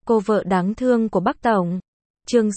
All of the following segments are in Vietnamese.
Cô vợ đáng thương của Bắc Tổng. Chương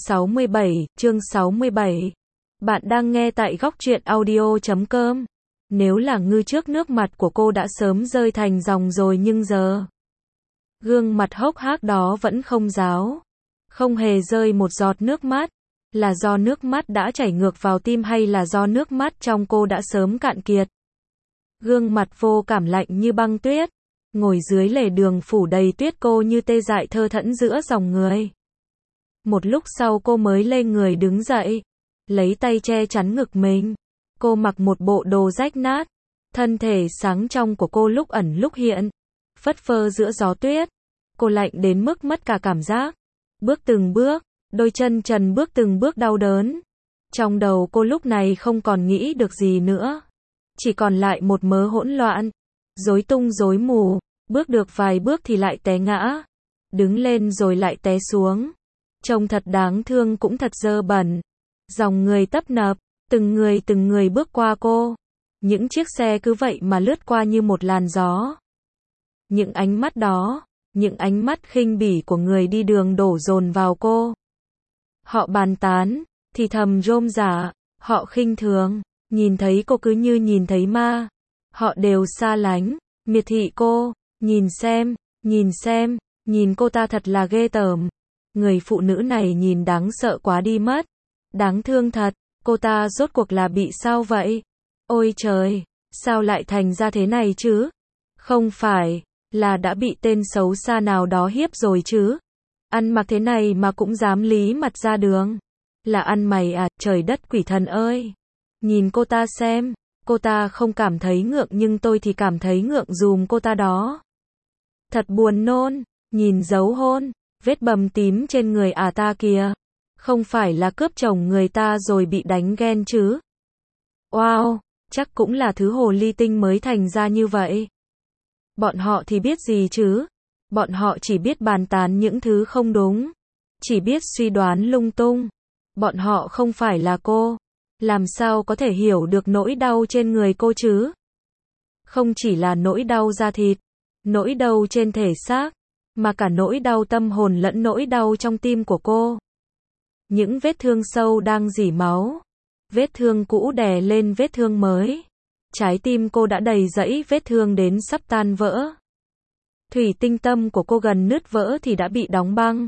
67. Bạn đang nghe tại góc truyện audio.com. Nếu là ngư trước, nước mặt của cô đã sớm rơi thành dòng rồi, nhưng giờ gương mặt hốc hác đó vẫn không ráo, không hề rơi một giọt nước mắt. Là do nước mắt đã chảy ngược vào tim hay là do nước mắt trong cô đã sớm cạn kiệt? Gương mặt vô cảm lạnh như băng tuyết, ngồi dưới lề đường phủ đầy tuyết, cô như tê dại thơ thẫn giữa dòng người. Một lúc sau cô mới lê người đứng dậy, lấy tay che chắn ngực mình. Cô mặc một bộ đồ rách nát, thân thể sáng trong của cô lúc ẩn lúc hiện, phất phơ giữa gió tuyết. Cô lạnh đến mức mất cả cảm giác. Bước từng bước, đôi chân trần bước từng bước đau đớn. Trong đầu cô lúc này không còn nghĩ được gì nữa, chỉ còn lại một mớ hỗn loạn, rối tung rối mù. Bước được vài bước thì lại té ngã, đứng lên rồi lại té xuống. Trông thật đáng thương cũng thật dơ bẩn. Dòng người tấp nập, từng người bước qua cô. Những chiếc xe cứ vậy mà lướt qua như một làn gió. Những ánh mắt đó, những ánh mắt khinh bỉ của người đi đường đổ dồn vào cô. Họ bàn tán, thì thầm rôm rả, họ khinh thường, nhìn thấy cô cứ như nhìn thấy ma. Họ đều xa lánh, miệt thị cô. Nhìn xem, nhìn cô ta thật là ghê tởm. Người phụ nữ này nhìn đáng sợ quá đi mất. Đáng thương thật, cô ta rốt cuộc là bị sao vậy? Ôi trời, sao lại thành ra thế này chứ? Không phải là đã bị tên xấu xa nào đó hiếp rồi chứ? Ăn mặc thế này mà cũng dám lý mặt ra đường. Là ăn mày à, trời đất quỷ thần ơi. Nhìn cô ta xem, cô ta không cảm thấy ngượng nhưng tôi thì cảm thấy ngượng giùm cô ta đó. Thật buồn nôn, nhìn dấu hôn, vết bầm tím trên người ta kìa. Không phải là cướp chồng người ta rồi bị đánh ghen chứ? Wow, chắc cũng là thứ hồ ly tinh mới thành ra như vậy. Bọn họ thì biết gì chứ? Bọn họ chỉ biết bàn tán những thứ không đúng, chỉ biết suy đoán lung tung. Bọn họ không phải là cô, làm sao có thể hiểu được nỗi đau trên người cô chứ? Không chỉ là nỗi đau da thịt, nỗi đau trên thể xác, mà cả nỗi đau tâm hồn lẫn nỗi đau trong tim của cô. Những vết thương sâu đang rỉ máu, vết thương cũ đè lên vết thương mới. Trái tim cô đã đầy rẫy vết thương đến sắp tan vỡ. Thủy tinh tâm của cô gần nứt vỡ thì đã bị đóng băng.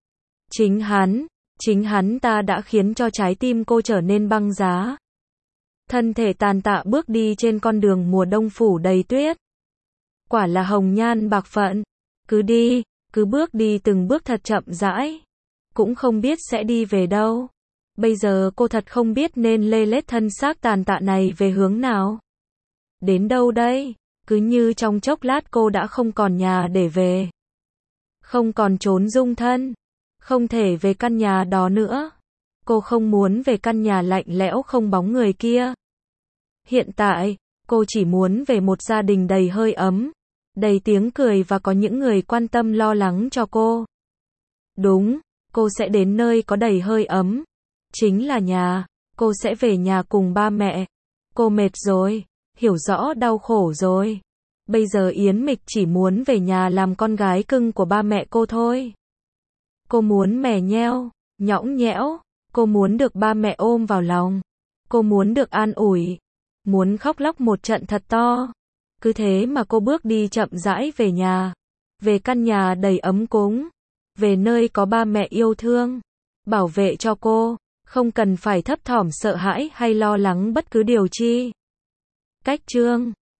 Chính hắn ta đã khiến cho trái tim cô trở nên băng giá. Thân thể tàn tạ bước đi trên con đường mùa đông phủ đầy tuyết. Quả là hồng nhan bạc phận. Cứ bước đi từng bước thật chậm rãi. Cũng không biết sẽ đi về đâu. Bây giờ cô thật không biết nên lê lết thân xác tàn tạ này về hướng nào. Đến đâu đây? Cứ như trong chốc lát cô đã không còn nhà để về. Không còn trốn dung thân. Không thể về căn nhà đó nữa. Cô không muốn về căn nhà lạnh lẽo không bóng người kia. Hiện tại, cô chỉ muốn về một gia đình đầy hơi ấm, đầy tiếng cười và có những người quan tâm lo lắng cho cô. Đúng, cô sẽ đến nơi có đầy hơi ấm. Chính là nhà. Cô sẽ về nhà cùng ba mẹ. Cô mệt rồi, hiểu rõ đau khổ rồi. Bây giờ Yến Mịch chỉ muốn về nhà làm con gái cưng của ba mẹ cô thôi. Cô muốn mè nheo, nhõng nhẽo. Cô muốn được ba mẹ ôm vào lòng. Cô muốn được an ủi. Muốn khóc lóc một trận thật to. Cứ thế mà cô bước đi chậm rãi về nhà. Về căn nhà đầy ấm cúng. Về nơi có ba mẹ yêu thương, bảo vệ cho cô. Không cần phải thấp thỏm sợ hãi hay lo lắng bất cứ điều chi. Cách chương